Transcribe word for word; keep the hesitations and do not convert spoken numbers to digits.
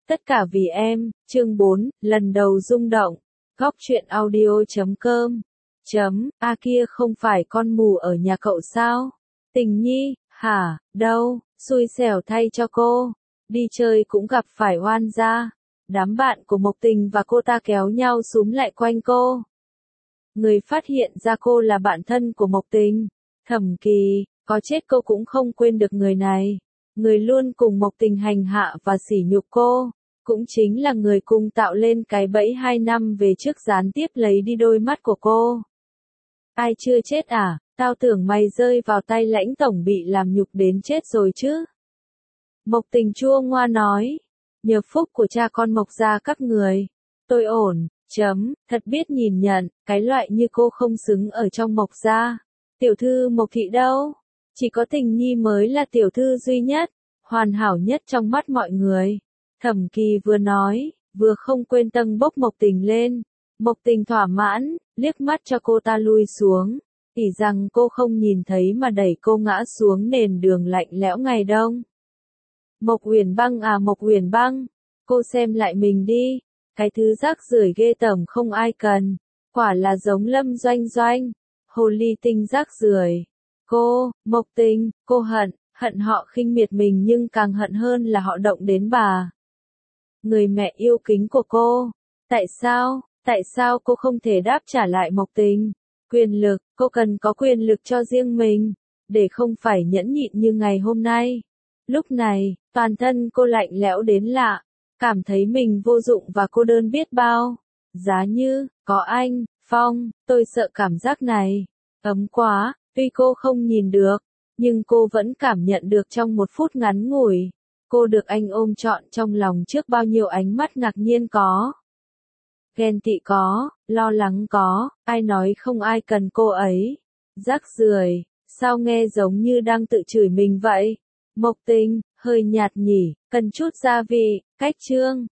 Tất cả vì em, chương bốn, lần đầu rung động. Góc truyện audio chấm com. Chấm, a kia không phải con mù ở nhà cậu sao? Tình Nhi, hả, đâu, xui xẻo thay cho cô. Đi chơi cũng gặp phải oan gia. Đám bạn của Mộc Tình và cô ta kéo nhau súm lại quanh cô. Người phát hiện ra cô là bạn thân của Mộc Tình. Thẩm Kỳ, có chết cô cũng không quên được người này. Người luôn cùng Mộc Tình hành hạ và sỉ nhục cô. Cũng chính là người cùng tạo lên cái bẫy hai năm về trước gián tiếp lấy đi đôi mắt của cô. Ai chưa chết à, tao tưởng mày rơi vào tay Lãnh tổng bị làm nhục đến chết rồi chứ. Mộc Tình chua ngoa nói, nhờ phúc của cha con Mộc gia các người. Tôi ổn, chấm, thật biết nhìn nhận, cái loại như cô không xứng ở trong Mộc gia. Tiểu thư Mộc thị đâu? Chỉ có Tình Nhi mới là tiểu thư duy nhất, hoàn hảo nhất trong mắt mọi người. Thẩm Kỳ vừa nói, vừa không quên tâng bốc Mộc Tình lên. Mộc Tình thỏa mãn, liếc mắt cho cô ta lui xuống, tỉ rằng cô không nhìn thấy mà đẩy cô ngã xuống nền đường lạnh lẽo ngày đông. Mộc Uyển Băng à Mộc Uyển Băng, cô xem lại mình đi, cái thứ rác rưởi ghê tởm không ai cần, quả là giống Lâm Doanh Doanh, hồ ly tinh rác rưởi. Cô, Mộc Tình, cô hận, hận họ khinh miệt mình nhưng càng hận hơn là họ động đến bà. Người mẹ yêu kính của cô. Tại sao, tại sao cô không thể đáp trả lại Mộc Tình? Quyền lực, cô cần có quyền lực cho riêng mình, để không phải nhẫn nhịn như ngày hôm nay. Lúc này, toàn thân cô lạnh lẽo đến lạ, cảm thấy mình vô dụng và cô đơn biết bao. Giá như, có anh, Phong, tôi sợ cảm giác này. Ấm quá, tuy cô không nhìn được, nhưng cô vẫn cảm nhận được trong một phút ngắn ngủi. Cô được anh ôm trọn trong lòng trước bao nhiêu ánh mắt ngạc nhiên có. Ghen tị có, lo lắng có, ai nói không ai cần cô ấy. Rác rưởi, sao nghe giống như đang tự chửi mình vậy? Mộc Tình, hơi nhạt nhỉ, cần chút gia vị, cách chương.